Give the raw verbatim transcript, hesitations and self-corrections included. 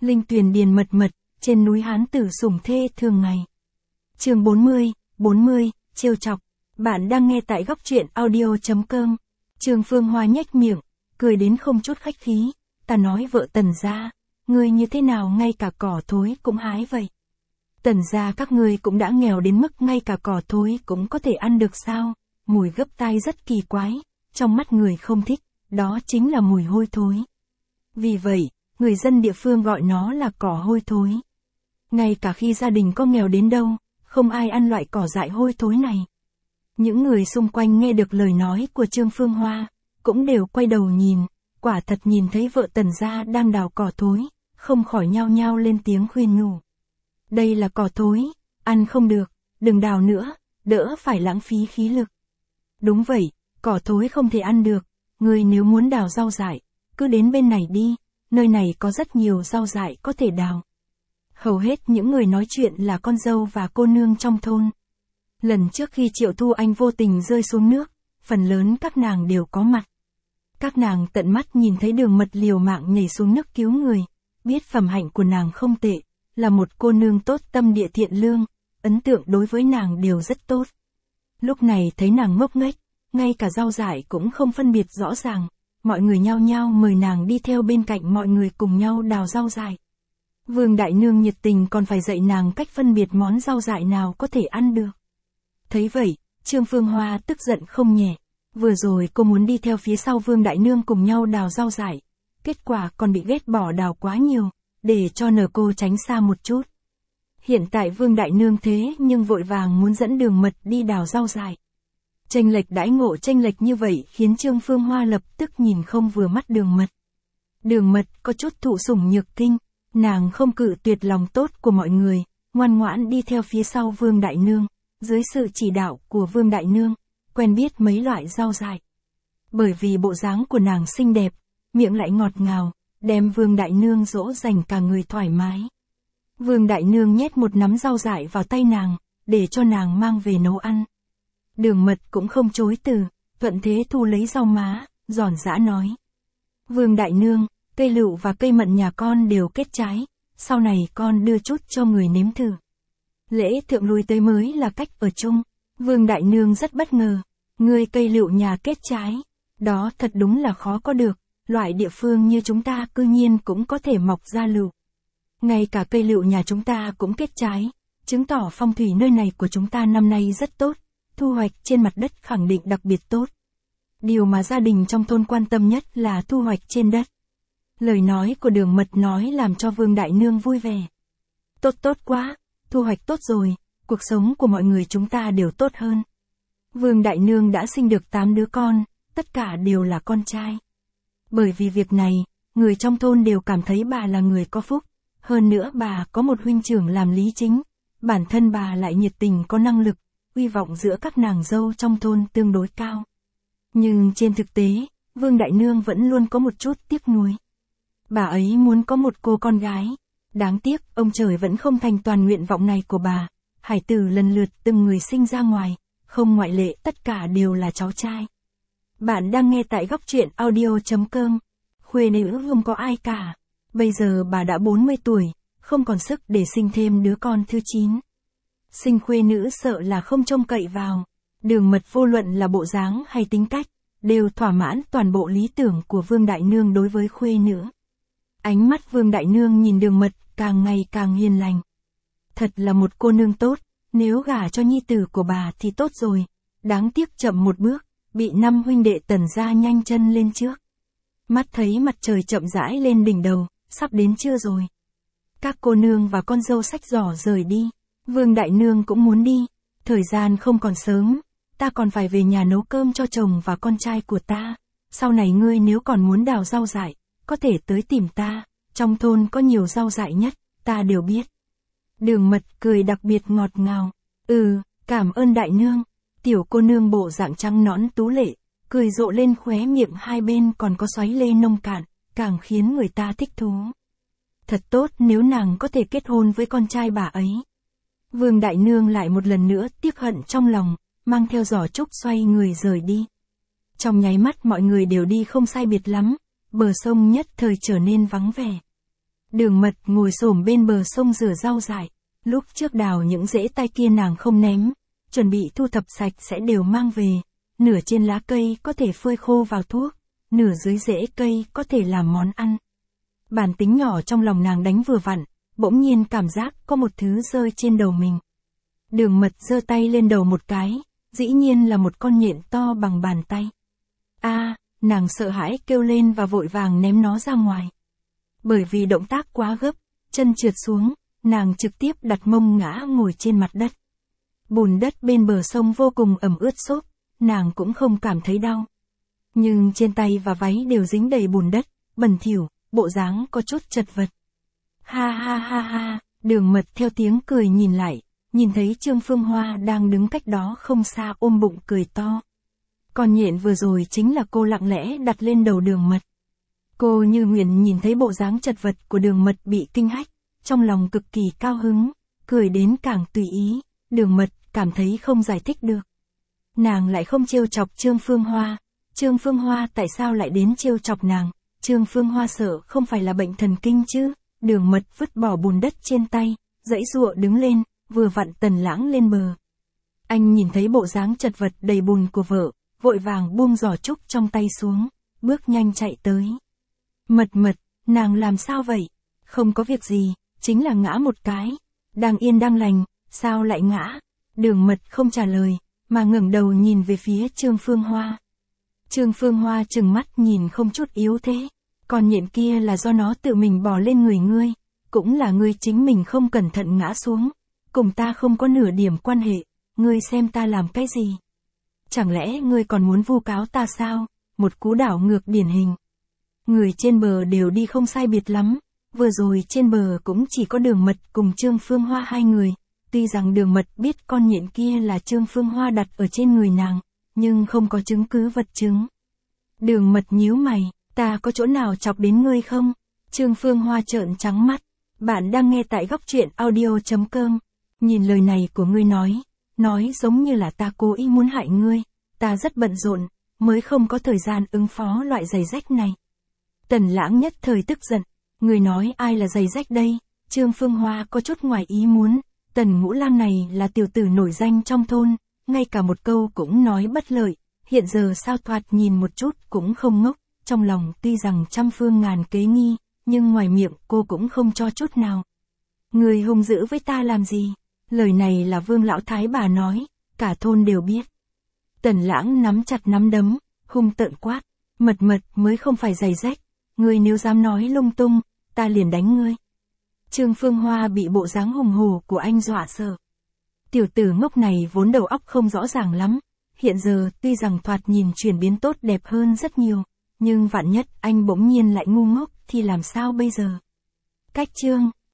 linh tuyền điền mật mật, trên núi Hán tử sủng thê thường ngày. Chương bốn mươi, bốn mươi, trêu chọc. Bạn đang nghe tại góc truyện audio chấm com. Trương Phương Hoa nhếch miệng, cười đến không chút khách khí, ta nói vợ Tần gia, ngươi như thế nào ngay cả cỏ thối cũng hái vậy? Tần gia các ngươi cũng đã nghèo đến mức ngay cả cỏ thối cũng có thể ăn được sao? Mùi gấp tai rất kỳ quái, trong mắt người không thích, đó chính là mùi hôi thối. Vì vậy, người dân địa phương gọi nó là cỏ hôi thối. Ngay cả khi gia đình có nghèo đến đâu, không ai ăn loại cỏ dại hôi thối này. Những người xung quanh nghe được lời nói của Trương Phương Hoa, cũng đều quay đầu nhìn, quả thật nhìn thấy vợ Tần gia đang đào cỏ thối, không khỏi nhao nhao lên tiếng khuyên nhủ. Đây là cỏ thối, ăn không được, đừng đào nữa, đỡ phải lãng phí khí lực. Đúng vậy, cỏ thối không thể ăn được, ngươi nếu muốn đào rau dại, cứ đến bên này đi, nơi này có rất nhiều rau dại có thể đào. Hầu hết những người nói chuyện là con dâu và cô nương trong thôn. Lần trước khi Triệu Thu Anh vô tình rơi xuống nước, phần lớn các nàng đều có mặt. Các nàng tận mắt nhìn thấy Đường Mật liều mạng nhảy xuống nước cứu người, biết phẩm hạnh của nàng không tệ, là một cô nương tốt tâm địa thiện lương, ấn tượng đối với nàng đều rất tốt. Lúc này thấy nàng ngốc nghếch, ngay cả rau dại cũng không phân biệt rõ ràng, mọi người nhao nhao mời nàng đi theo bên cạnh mọi người cùng nhau đào rau dại. Vương Đại Nương nhiệt tình còn phải dạy nàng cách phân biệt món rau dại nào có thể ăn được. Thấy vậy, Trương Phương Hoa tức giận không nhẹ. Vừa rồi cô muốn đi theo phía sau Vương Đại Nương cùng nhau đào rau dại, kết quả còn bị ghét bỏ đào quá nhiều, để cho nờ cô tránh xa một chút. Hiện tại Vương Đại Nương thế nhưng vội vàng muốn dẫn Đường Mật đi đào rau dại. Chênh lệch đãi ngộ chênh lệch như vậy khiến Trương Phương Hoa lập tức nhìn không vừa mắt Đường Mật. Đường Mật có chút thụ sủng nhược kinh, nàng không cự tuyệt lòng tốt của mọi người, ngoan ngoãn đi theo phía sau Vương Đại Nương, dưới sự chỉ đạo của Vương Đại Nương, quen biết mấy loại rau dại. Bởi vì bộ dáng của nàng xinh đẹp, miệng lại ngọt ngào, đem Vương Đại Nương dỗ dành cả người thoải mái. Vương Đại Nương nhét một nắm rau dại vào tay nàng, để cho nàng mang về nấu ăn. Đường Mật cũng không chối từ, thuận thế thu lấy rau má, giòn giã nói. Vương Đại Nương, cây lựu và cây mận nhà con đều kết trái, sau này con đưa chút cho người nếm thử. Lễ thượng lui tới mới là cách ở chung. Vương Đại Nương rất bất ngờ, người cây lựu nhà kết trái, đó thật đúng là khó có được, loại địa phương như chúng ta cư nhiên cũng có thể mọc ra lựu. Ngay cả cây lựu nhà chúng ta cũng kết trái, chứng tỏ phong thủy nơi này của chúng ta năm nay rất tốt, thu hoạch trên mặt đất khẳng định đặc biệt tốt. Điều mà gia đình trong thôn quan tâm nhất là thu hoạch trên đất. Lời nói của Đường Mật nói làm cho Vương Đại Nương vui vẻ. Tốt tốt quá, thu hoạch tốt rồi, cuộc sống của mọi người chúng ta đều tốt hơn. Vương Đại Nương đã sinh được tám đứa con, tất cả đều là con trai. Bởi vì việc này, người trong thôn đều cảm thấy bà là người có phúc, hơn nữa bà có một huynh trưởng làm lý chính, bản thân bà lại nhiệt tình có năng lực, uy vọng giữa các nàng dâu trong thôn tương đối cao. Nhưng trên thực tế, Vương Đại Nương vẫn luôn có một chút tiếc nuối. Bà ấy muốn có một cô con gái. Đáng tiếc, ông trời vẫn không thành toàn nguyện vọng này của bà. Hải tử lần lượt từng người sinh ra ngoài, không ngoại lệ tất cả đều là cháu trai. Bạn đang nghe tại góc truyện audio chấm com. Khuê nữ không có ai cả. Bây giờ bà đã bốn mươi tuổi, không còn sức để sinh thêm đứa con thứ chín. Sinh khuê nữ sợ là không trông cậy vào. Đường Mật vô luận là bộ dáng hay tính cách, đều thỏa mãn toàn bộ lý tưởng của Vương Đại Nương đối với khuê nữ. Ánh mắt Vương Đại Nương nhìn Đường Mật càng ngày càng hiền lành. Thật là một cô nương tốt, nếu gả cho nhi tử của bà thì tốt rồi. Đáng tiếc chậm một bước, bị năm huynh đệ Tần gia nhanh chân lên trước. Mắt thấy mặt trời chậm rãi lên đỉnh đầu, sắp đến trưa rồi. Các cô nương và con dâu xách giỏ rời đi. Vương Đại Nương cũng muốn đi. Thời gian không còn sớm, ta còn phải về nhà nấu cơm cho chồng và con trai của ta. Sau này ngươi nếu còn muốn đào rau dại, có thể tới tìm ta, trong thôn có nhiều rau dại nhất, ta đều biết. Đường Mật cười đặc biệt ngọt ngào. Ừ, cảm ơn Đại Nương. Tiểu cô nương bộ dạng trắng nõn tú lệ, cười rộ lên khóe miệng hai bên còn có xoáy lê nông cạn, càng khiến người ta thích thú. Thật tốt nếu nàng có thể kết hôn với con trai bà ấy. Vương Đại Nương lại một lần nữa tiếc hận trong lòng, mang theo giỏ trúc xoay người rời đi. Trong nháy mắt mọi người đều đi không sai biệt lắm, bờ sông nhất thời trở nên vắng vẻ. Đường Mật ngồi xổm bên bờ sông rửa rau dại. Lúc trước đào những rễ tai kia nàng không ném, chuẩn bị thu thập sạch sẽ đều mang về. Nửa trên lá cây có thể phơi khô vào thuốc, nửa dưới rễ cây có thể làm món ăn. Bản tính nhỏ trong lòng nàng đánh vừa vặn, bỗng nhiên cảm giác có một thứ rơi trên đầu mình. Đường Mật giơ tay lên đầu một cái, dĩ nhiên là một con nhện to bằng bàn tay. A, nàng sợ hãi kêu lên và vội vàng ném nó ra ngoài. Bởi vì động tác quá gấp, chân trượt xuống, nàng trực tiếp đặt mông ngã ngồi trên mặt đất. Bùn đất bên bờ sông vô cùng ẩm ướt xốp, nàng cũng không cảm thấy đau. Nhưng trên tay và váy đều dính đầy bùn đất, bẩn thỉu, bộ dáng có chút chật vật. Ha ha ha ha, Đường Mật theo tiếng cười nhìn lại, nhìn thấy Trương Phương Hoa đang đứng cách đó không xa ôm bụng cười to. Con nhện vừa rồi chính là cô lặng lẽ đặt lên đầu Đường Mật. Cô như nguyện nhìn thấy bộ dáng chật vật của Đường Mật bị kinh hách, trong lòng cực kỳ cao hứng, cười đến càng tùy ý, Đường Mật cảm thấy không giải thích được. Nàng lại không trêu chọc Trương Phương Hoa, Trương Phương Hoa tại sao lại đến trêu chọc nàng, Trương Phương Hoa sợ không phải là bệnh thần kinh chứ. Đường Mật vứt bỏ bùn đất trên tay, giãy giụa đứng lên, vừa vặn Tần Lãng lên bờ. Anh nhìn thấy bộ dáng chật vật đầy bùn của vợ, vội vàng buông giỏ trúc trong tay xuống, bước nhanh chạy tới. Mật Mật, nàng làm sao vậy? Không có việc gì, chính là ngã một cái. Đang yên đang lành, sao lại ngã? Đường Mật không trả lời, mà ngẩng đầu nhìn về phía Trương Phương Hoa. Trương Phương Hoa trừng mắt nhìn không chút yếu thế. Còn nhện kia là do nó tự mình bò lên người ngươi, cũng là ngươi chính mình không cẩn thận ngã xuống, cùng ta không có nửa điểm quan hệ, ngươi xem ta làm cái gì? Chẳng lẽ ngươi còn muốn vu cáo ta sao? Một cú đảo ngược điển hình. Người trên bờ đều đi không sai biệt lắm, vừa rồi trên bờ cũng chỉ có Đường Mật cùng Trương Phương Hoa hai người, tuy rằng Đường Mật biết con nhện kia là Trương Phương Hoa đặt ở trên người nàng, nhưng không có chứng cứ vật chứng. Đường Mật nhíu mày. Ta có chỗ nào chọc đến ngươi không? Trương Phương Hoa trợn trắng mắt. Bạn đang nghe tại góc truyện audio chấm com. Nhìn lời này của ngươi nói, nói giống như là ta cố ý muốn hại ngươi. Ta rất bận rộn, mới không có thời gian ứng phó loại giày rách này. Tần Lãng nhất thời tức giận. Ngươi nói ai là giày rách đây? Trương Phương Hoa có chút ngoài ý muốn. Tần Ngũ Lang này là tiểu tử nổi danh trong thôn, ngay cả một câu cũng nói bất lợi. Hiện giờ sao thoạt nhìn một chút cũng không ngốc. Trong lòng tuy rằng trăm phương ngàn kế nghi, nhưng ngoài miệng cô cũng không cho chút nào. Người hung dữ với ta làm gì? Lời này là Vương Lão Thái bà nói, cả thôn đều biết. Tần Lãng nắm chặt nắm đấm, hung tợn quát. Mật Mật mới không phải giày rách, ngươi nếu dám nói lung tung, ta liền đánh ngươi. Trương Phương Hoa bị bộ dáng hùng hổ của anh dọa sợ. Tiểu tử ngốc này vốn đầu óc không rõ ràng lắm, hiện giờ tuy rằng thoạt nhìn chuyển biến tốt đẹp hơn rất nhiều. Nhưng vạn nhất anh bỗng nhiên lại ngu ngốc thì làm sao bây giờ? Cách chương